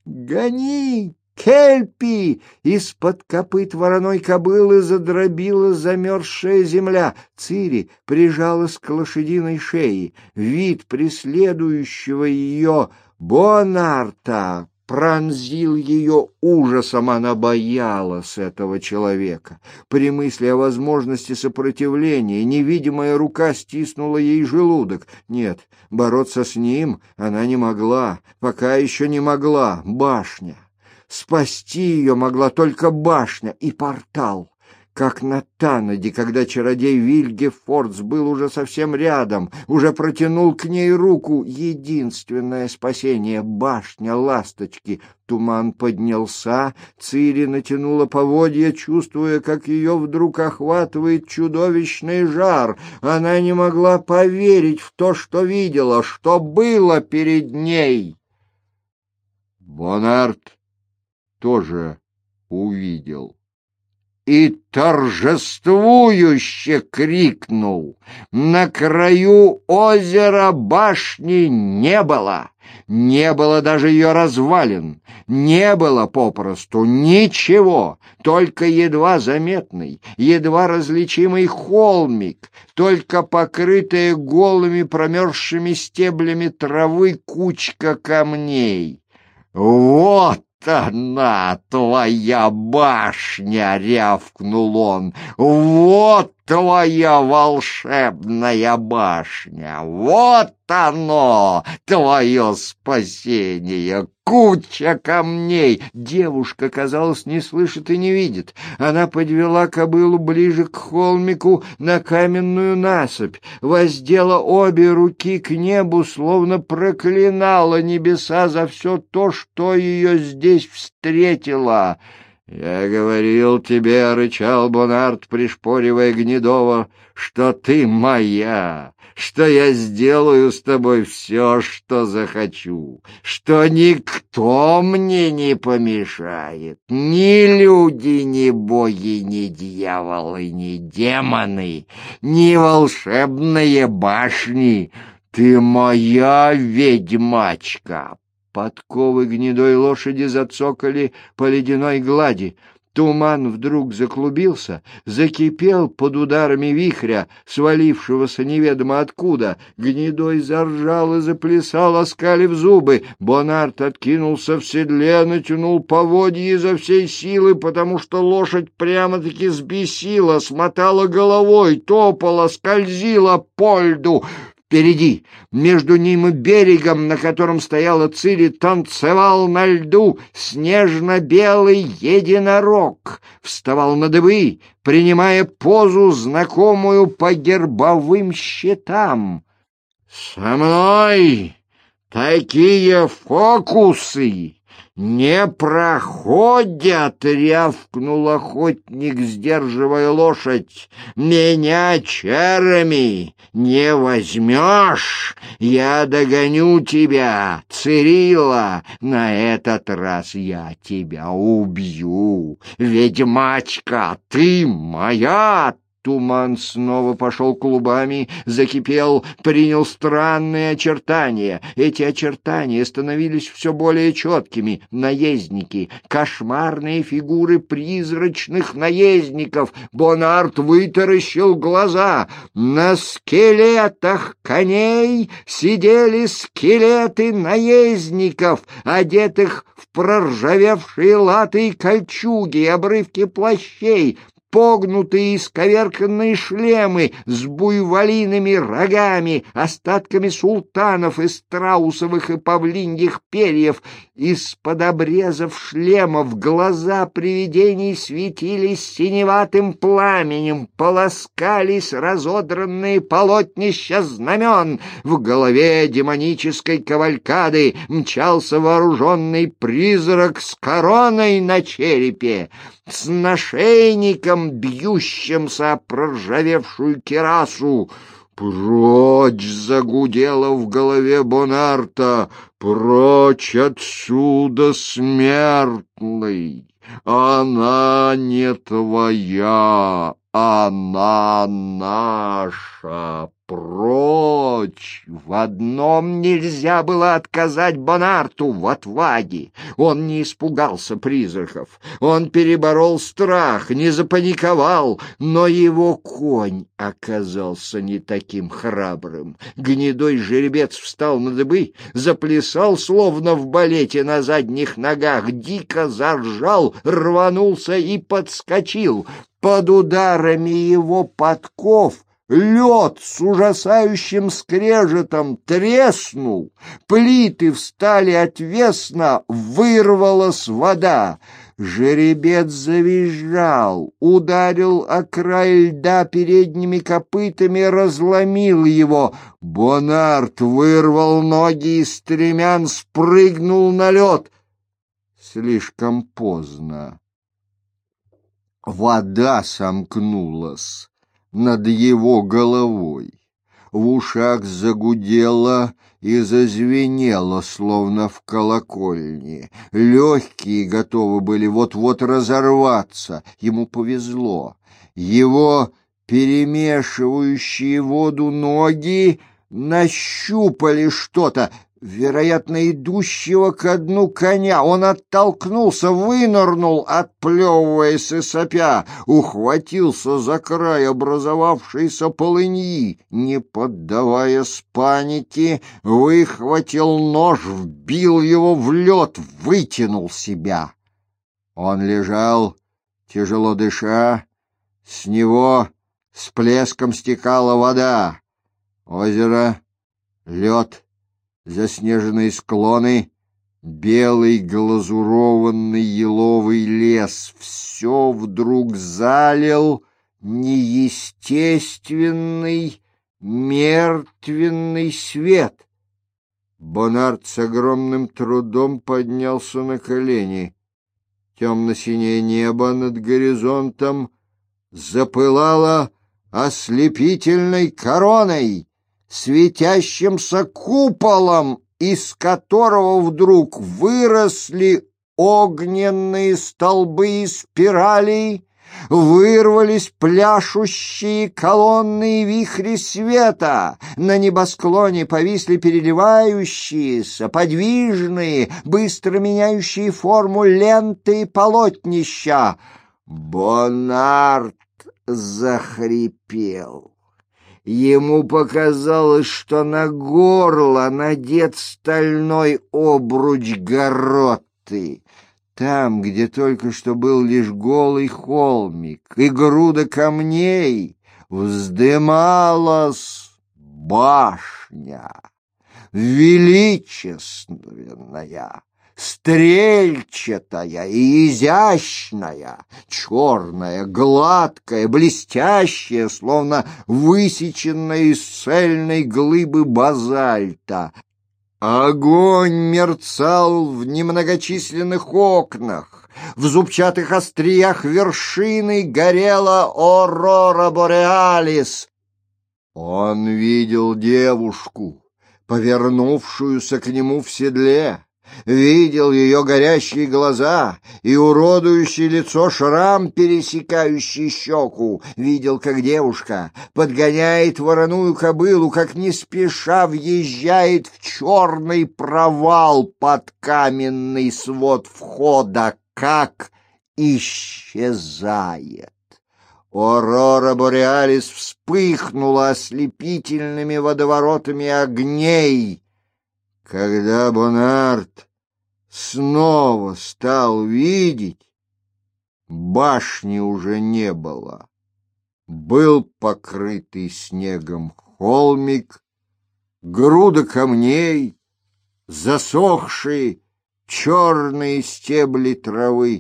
Гони! Кельпи!» Из-под копыт вороной кобылы задробила замерзшая земля. Цири прижалась к лошадиной шее. Вид преследующего ее Бонарта пронзил ее ужасом. Она боялась этого человека. При мысли о возможности сопротивления невидимая рука стиснула ей желудок. Нет, бороться с ним она не могла, пока еще не могла. Башня. Спасти ее могла только башня и портал. Как на Танаде, когда чародей Вильгефордс был уже совсем рядом, уже протянул к ней руку. Единственное спасение — башня ласточки. Туман поднялся, Цири натянула поводья, чувствуя, как ее вдруг охватывает чудовищный жар. Она не могла поверить в то, что видела, что было перед ней. Бонарт тоже увидел и торжествующе крикнул. На краю озера башни не было. Не было даже ее развалин. Не было попросту ничего, только едва заметный, едва различимый холмик, только покрытая голыми промерзшими стеблями травы кучка камней. «Вот она, твоя башня!» — рявкнул он. «Вот твоя волшебная башня! Вот оно, твое спасение! Куча камней!» Девушка, казалось, не слышит и не видит. Она подвела кобылу ближе к холмику на каменную насыпь, воздела обе руки к небу, словно проклинала небеса за все то, что ее здесь встретило. «Я говорил тебе, — рычал Бонарт, пришпоривая Гнедова, — что ты моя, что я сделаю с тобой все, что захочу, что никто мне не помешает, ни люди, ни боги, ни дьяволы, ни демоны, ни волшебные башни. Ты моя ведьмачка!» Подковы гнедой лошади зацокали по ледяной глади. Туман вдруг заклубился, закипел под ударами вихря, свалившегося неведомо откуда. Гнедой заржал и заплясал, оскалив зубы. Бонарт откинулся в седле, натянул поводья изо всей силы, потому что лошадь прямо-таки сбесила, смотала головой, топала, скользила по льду. Впереди, между ним и берегом, на котором стояла Цири, танцевал на льду снежно-белый единорог, вставал на дыбы, принимая позу, знакомую по гербовым щитам. «Со мной такие фокусы не проходят!» — рявкнул охотник, сдерживая лошадь. «Меня чарами не возьмешь! Я догоню тебя, Цирилла! На этот раз я тебя убью! Ведьмачка, ты моя!» Туман снова пошел клубами, закипел, принял странные очертания. Эти очертания становились все более четкими. Наездники, кошмарные фигуры призрачных наездников. Бонарт вытаращил глаза. На скелетах коней сидели скелеты наездников, одетых в проржавевшие латы и кольчуги, обрывки плащей, погнутые и исковерканные шлемы с буйволиными рогами, остатками султанов из страусовых и павлиньих перьев. Из-под обрезов шлемов глаза привидений светились синеватым пламенем, полоскались разодранные полотнища знамен. В голове демонической кавалькады мчался вооруженный призрак с короной на черепе, с нашейником, бьющимся о проржавевшую кирасу. «Прочь!» — загудело в голове Бонарта. «Прочь отсюда, смертный! Она не твоя, она наша!» Прочь! В одном нельзя было отказать Бонарту — в отваге. Он не испугался призраков, он переборол страх, не запаниковал, но его конь оказался не таким храбрым. Гнедой жеребец встал на дыбы, заплясал, словно в балете, на задних ногах, дико заржал, рванулся и подскочил. Под ударами его подков лед с ужасающим скрежетом треснул, плиты встали отвесно, вырвалась вода. Жеребец завизжал, ударил о край льда передними копытами, разломил его. Бонарт вырвал ноги из стремян, спрыгнул на лед. Слишком поздно. Вода сомкнулась над его головой. В ушах загудело и зазвенело, словно в колокольне. Легкие готовы были вот-вот разорваться. Ему повезло. Его перемешивающие воду ноги нащупали что-то, вероятно, идущего ко дну коня. Он оттолкнулся, вынырнул, отплевываясь и сопя, ухватился за край образовавшейся полыньи, не поддаваясь панике, выхватил нож, вбил его в лед, вытянул себя. Он лежал, тяжело дыша, с него с плеском стекала вода. Озеро, лед, заснеженные склоны, белый глазурованный еловый лес — все вдруг залил неестественный, мертвенный свет. Бонарт с огромным трудом поднялся на колени. Темно-синее небо над горизонтом запылало ослепительной короной, светящимся куполом, из которого вдруг выросли огненные столбы и спирали, вырвались пляшущие колонны и вихри света. На небосклоне повисли переливающиеся, подвижные, быстро меняющие форму ленты и полотнища. Бонарт захрипел. Ему показалось, что на горло надет стальной обруч гарроты. Там, где только что был лишь голый холмик и груда камней, вздымалась башня, величественная, стрельчатая и изящная, черная, гладкая, блестящая, словно высеченная из цельной глыбы базальта. Огонь мерцал в немногочисленных окнах, в зубчатых остриях вершины горела Аурора Бореалис. Он видел девушку, повернувшуюся к нему в седле, видел ее горящие глаза и уродующее лицо шрам, пересекающий щеку, видел, как девушка подгоняет вороную кобылу, как не спеша въезжает в черный провал под каменный свод входа, как исчезает. Аурора Бореалис вспыхнула ослепительными водоворотами огней. Когда Бонарт снова стал видеть, башни уже не было. Был покрытый снегом холмик, груда камней, засохшие черные стебли травы.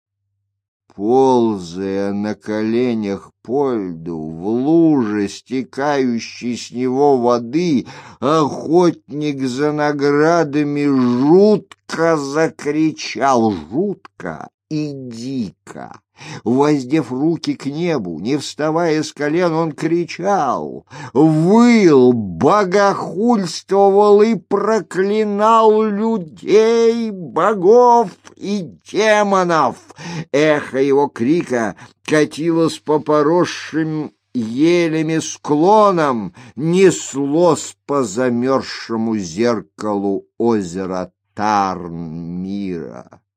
Ползая на коленях по льду, в луже стекающей с него воды, охотник за наградами жутко закричал, жутко и дико. Воздев руки к небу, не вставая с колен, он кричал, выл, богохульствовал и проклинал людей, богов и демонов. Эхо его крика катилось по поросшим елями склоном неслось по замерзшему зеркалу озера Тарн-Мира.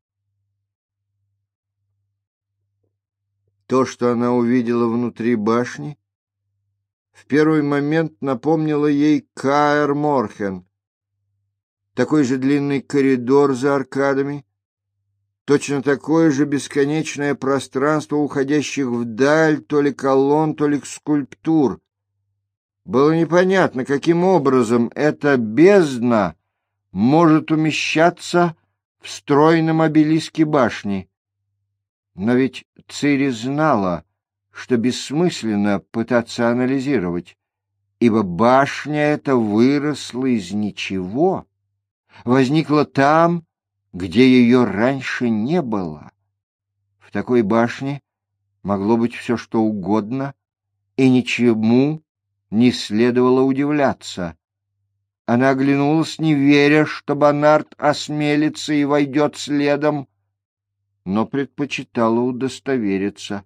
То, что она увидела внутри башни, в первый момент напомнило ей Каэр-Морхен. Такой же длинный коридор за аркадами, точно такое же бесконечное пространство уходящих вдаль то ли колонн, то ли скульптур. Было непонятно, каким образом эта бездна может умещаться в стройном обелиске башни. Но ведь Цири знала, что бессмысленно пытаться анализировать, ибо башня эта выросла из ничего, возникла там, где ее раньше не было. В такой башне могло быть все, что угодно, и ничему не следовало удивляться. Она оглянулась, не веря, что Бонард осмелится и войдет следом, но предпочитала удостовериться.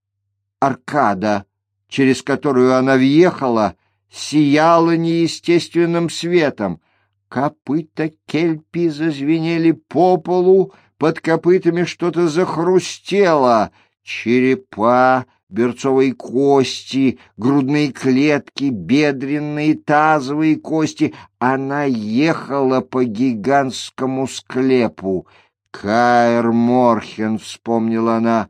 Аркада, через которую она въехала, сияла неестественным светом. Копыта Кельпи зазвенели по полу, под копытами что-то захрустело. Черепа, берцовые кости, грудные клетки, бедренные, тазовые кости. Она ехала по гигантскому склепу. Каэр-Морхен, вспомнила она,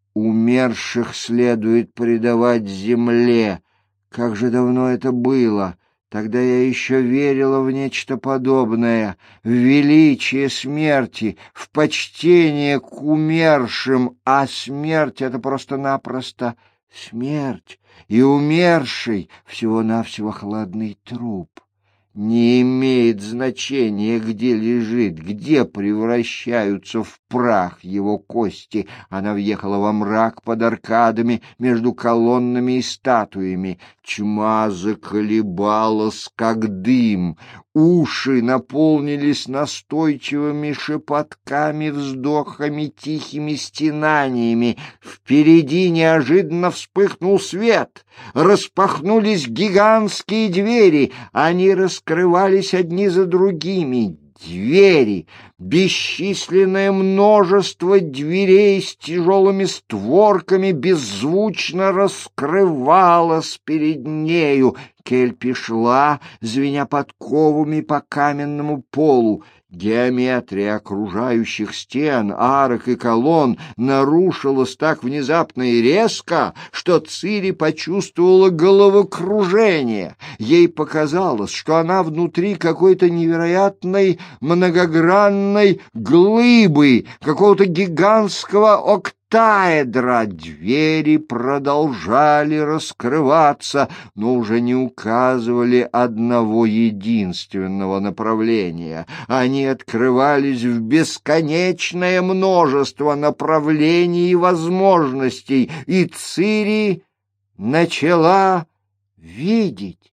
умерших следует предавать земле. Как же давно это было! Тогда я еще верила в нечто подобное, в величие смерти, в почтение к умершим, а смерть — это просто-напросто смерть, и умерший — всего-навсего хладный труп. Не имеет значения, где лежит, где превращаются в прах его кости. Она въехала во мрак под аркадами, между колоннами и статуями. Тьма заколебалась, как дым. Уши наполнились настойчивыми шепотками, вздохами, тихими стенаниями. Впереди неожиданно вспыхнул свет. Распахнулись гигантские двери. Они раскрывались одни за другими. Двери, бесчисленное множество дверей с тяжелыми створками беззвучно раскрывалось перед нею. Кельпи шла, звеня подковами по каменному полу. Геометрия окружающих стен, арок и колонн нарушилась так внезапно и резко, что Цири почувствовала головокружение. Ей показалось, что она внутри какой-то невероятной многогранной глыбы, какого-то гигантского октаэдра. Двери продолжали раскрываться, но уже не указывали одного единственного направления. Они открывались в бесконечное множество направлений и возможностей, и Цири начала видеть.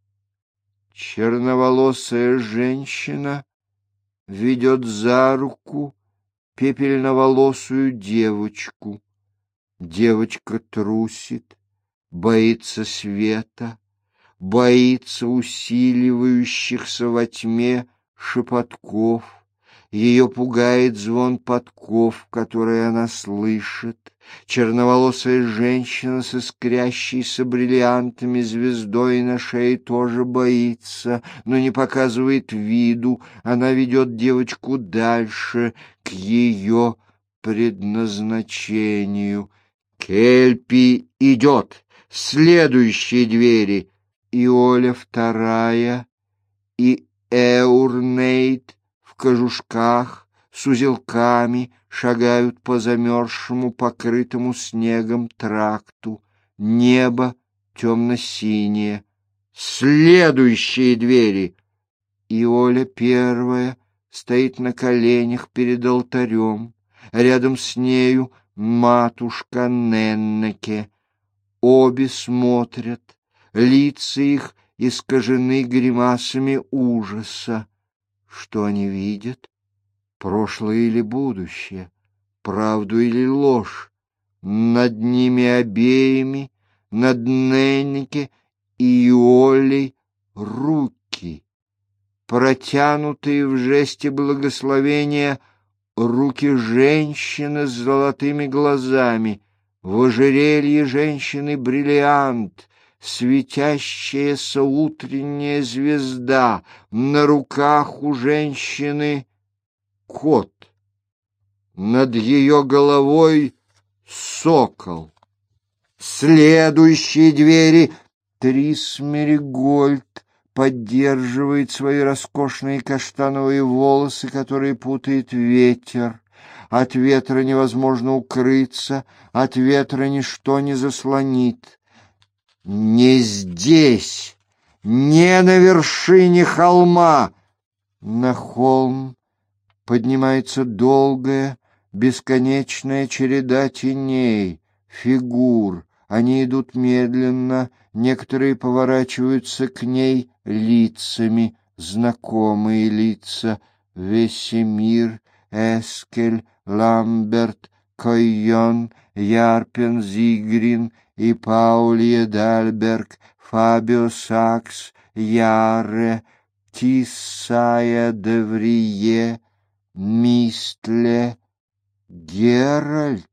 Черноволосая женщина ведет за руку пепельноволосую девочку. Девочка трусит, боится света, боится усиливающихся во тьме шепотков. Ее пугает звон подков, которые она слышит. Черноволосая женщина с искрящейся бриллиантами звездой на шее тоже боится, но не показывает виду. Она ведет девочку дальше, к ее предназначению. Кельпи идет. Следующие двери. И Оля вторая, и Эурнейд в кожушках с узелками шагают по замерзшему, покрытому снегом тракту. Небо темно-синее. Следующие двери. И Оля первая стоит на коленях перед алтарем. Рядом с нею матушка Неннеке. Обе смотрят. Лица их искажены гримасами ужаса. Что они видят? Прошлое или будущее? Правду или ложь? Над ними обеими на Дненнике и Иолей руки, протянутые в жесте благословения руки женщины с золотыми глазами, в ожерелье женщины бриллиант, светящаяся утренняя звезда, на руках у женщины кот, над ее головой сокол. Следующие двери Трис Меригольд поддерживает свои роскошные каштановые волосы, которые путает ветер. От ветра невозможно укрыться, от ветра ничто не заслонит. Не здесь, не на вершине холма. На холм поднимается долгая, бесконечная череда теней, фигур. Они идут медленно, некоторые поворачиваются к ней лицами, знакомые лица: Весемир, Эскель, Ламберт, Койон, Ярпен, Зигрин и Паулье Дальберг, Фабио Сакс, Яре, Тиссая Деврие, Мистле, Геральт.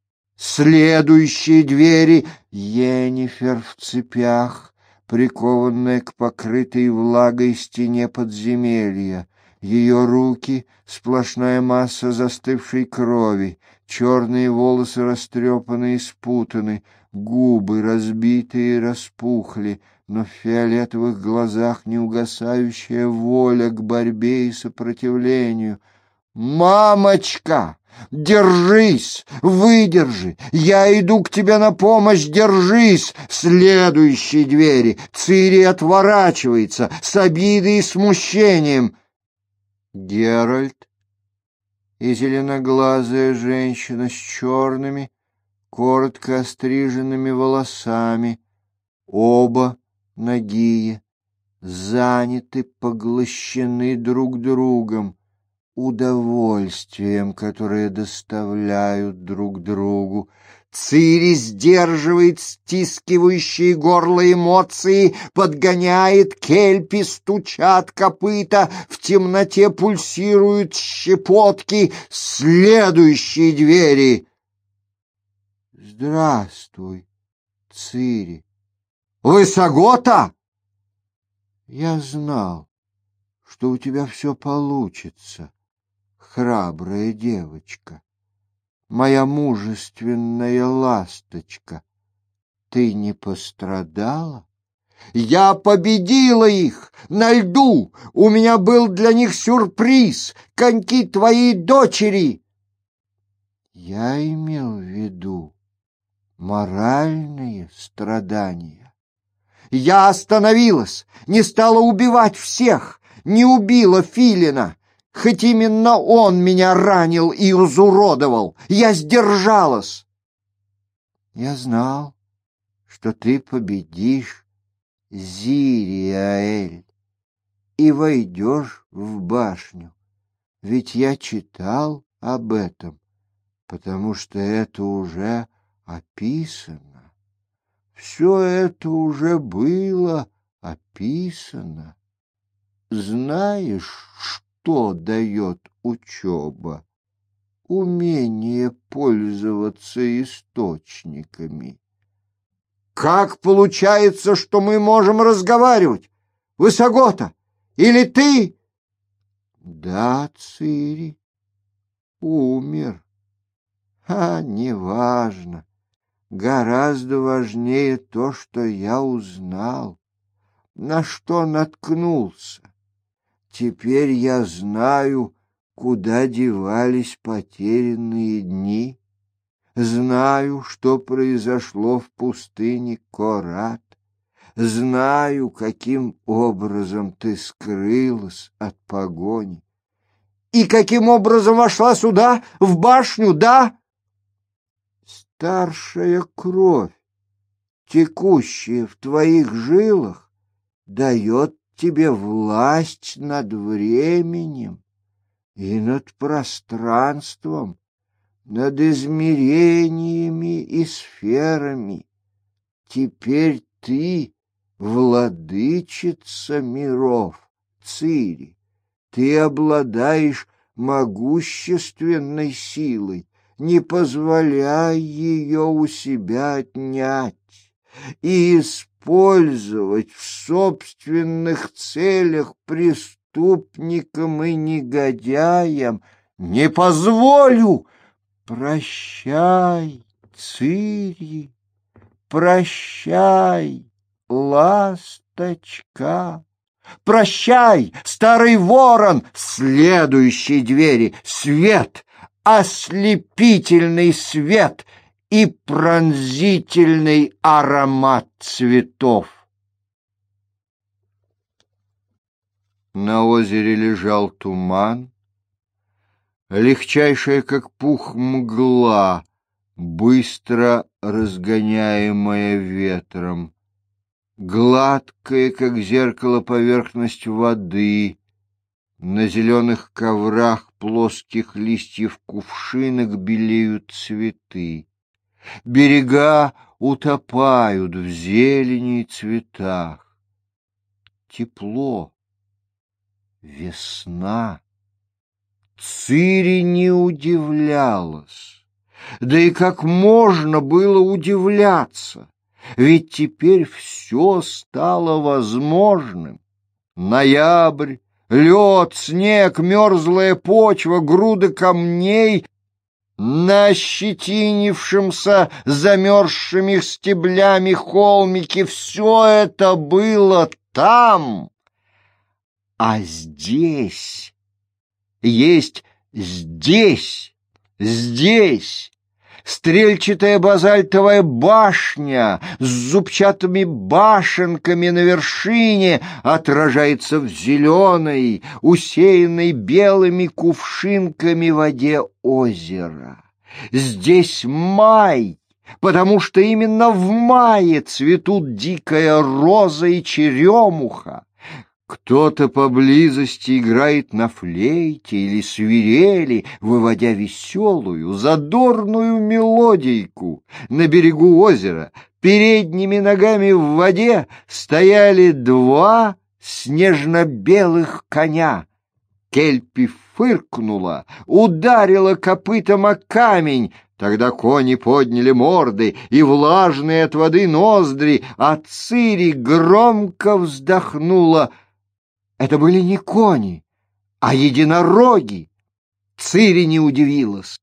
Следующие двери — Йеннифер в цепях, прикованная к покрытой влагой стене подземелья. Ее руки — сплошная масса застывшей крови, черные волосы растрепаны и спутаны, губы разбиты и распухли, но в фиолетовых глазах неугасающая воля к борьбе и сопротивлению. «Мамочка! Держись! Выдержи! Я иду к тебе на помощь! Держись!» Следующие двери. Цири отворачивается с обидой и смущением. Геральт и зеленоглазая женщина с черными, коротко остриженными волосами, оба нагие, заняты, поглощены друг другом, удовольствием, которое доставляют друг другу. Цири сдерживает стискивающие горло эмоции, подгоняет Кельпи, стучат копыта, в темноте пульсируют щепотки. Следующие двери. «Здравствуй, Цири». «Высогота?» «Я знал, что у тебя все получится, храбрая девочка, моя мужественная ласточка. Ты не пострадала?» «Я победила их на льду! У меня был для них сюрприз! Коньки твоей дочери!» «Я имел в виду моральные страдания. Я остановилась, не стала убивать всех, не убила Филина, хоть именно он меня ранил и изуродовал. Я сдержалась. Я знал, что ты победишь Зириаэль и войдешь в башню, ведь я читал об этом, потому что это уже описано. Все это уже было описано. Знаешь, что дает учеба? Умение пользоваться источниками. Как получается, что мы можем разговаривать? Высогота, или ты? Да, Цири, умер. Неважно. Гораздо важнее то, что я узнал, на что наткнулся. Теперь я знаю, куда девались потерянные дни, знаю, что произошло в пустыне Корат, знаю, каким образом ты скрылась от погони. И каким образом вошла сюда, в башню, да? Старшая кровь, текущая в твоих жилах, дает тебе власть над временем и над пространством, над измерениями и сферами. теперь ты владычица миров, Цири. Ты обладаешь могущественной силой, не позволяй ее у себя отнять и использовать в собственных целях преступникам и негодяям. Не позволю! Прощай, Цири, прощай, ласточка. Прощай, старый ворон, следующей двери, свет, ослепительный свет и пронзительный аромат цветов. На озере лежал туман, легчайшая, как пух, мгла, быстро разгоняемая ветром. Гладкая, как зеркало, поверхность воды, на зеленых коврах плоских листьев кувшинок белеют цветы. Берега утопают в зелени и цветах. Тепло, весна. Цири не удивлялась. Да и как можно было удивляться? Ведь теперь все стало возможным. Ноябрь, лед, снег, мерзлая почва, груды камней на ощетинившемся замерзшими стеблями холмике — все это было там. А здесь есть здесь стрельчатая базальтовая башня с зубчатыми башенками на вершине отражается в зеленой, усеянной белыми кувшинками воде озера. Здесь май, потому что именно в мае цветут дикая роза и черемуха. Кто-то поблизости играет на флейте или свирели, выводя веселую, задорную мелодийку. На берегу озера передними ногами в воде стояли два снежно-белых коня. Кельпи фыркнула, ударила копытом о камень. Тогда кони подняли морды и влажные от воды ноздри, а Цири громко вздохнула. Это были не кони, а единороги. Цири не удивилась.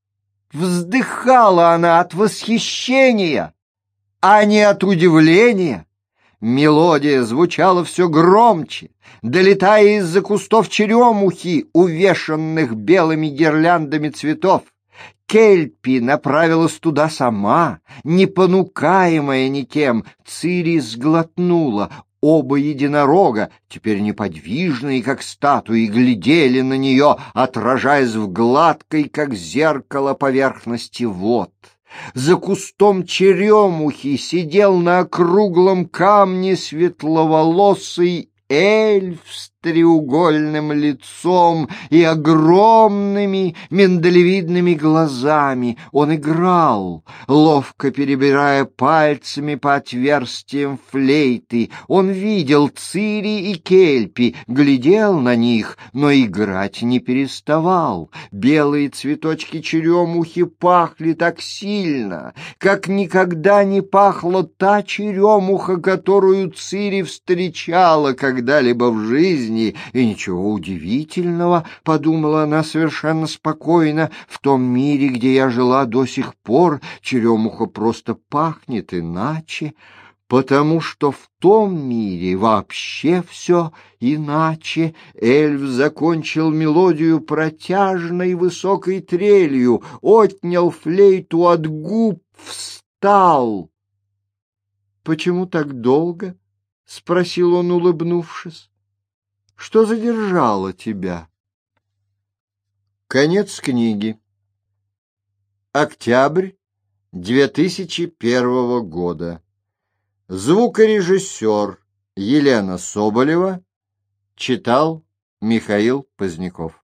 Вздыхала она от восхищения, а не от удивления. Мелодия звучала все громче, долетая из-за кустов черемухи, увешанных белыми гирляндами цветов. Кельпи направилась туда сама, не понукаемая никем. Цири сглотнула. Оба единорога, теперь неподвижные, как статуи, глядели на нее, отражаясь в гладкой, как зеркало, поверхности вод. За кустом черемухи сидел на округлом камне светловолосый эльф с треугольным лицом и огромными миндалевидными глазами. Он играл, ловко перебирая пальцами по отверстиям флейты. Он видел Цири и Кельпи, глядел на них, но играть не переставал. Белые цветочки черемухи пахли так сильно, как никогда не пахла та черемуха, которую Цири встречала когда-либо в жизни. И ничего удивительного, подумала она совершенно спокойно, в том мире, где я жила до сих пор, черемуха просто пахнет иначе, потому что в том мире вообще все иначе. Эльф закончил мелодию протяжной высокой трелью, отнял флейту от губ, встал. — Почему так долго? — спросил он, улыбнувшись. Что задержало тебя? Конец книги. Октябрь 2001 года. Звукорежиссер Елена Соболева. Читал Михаил Поздняков.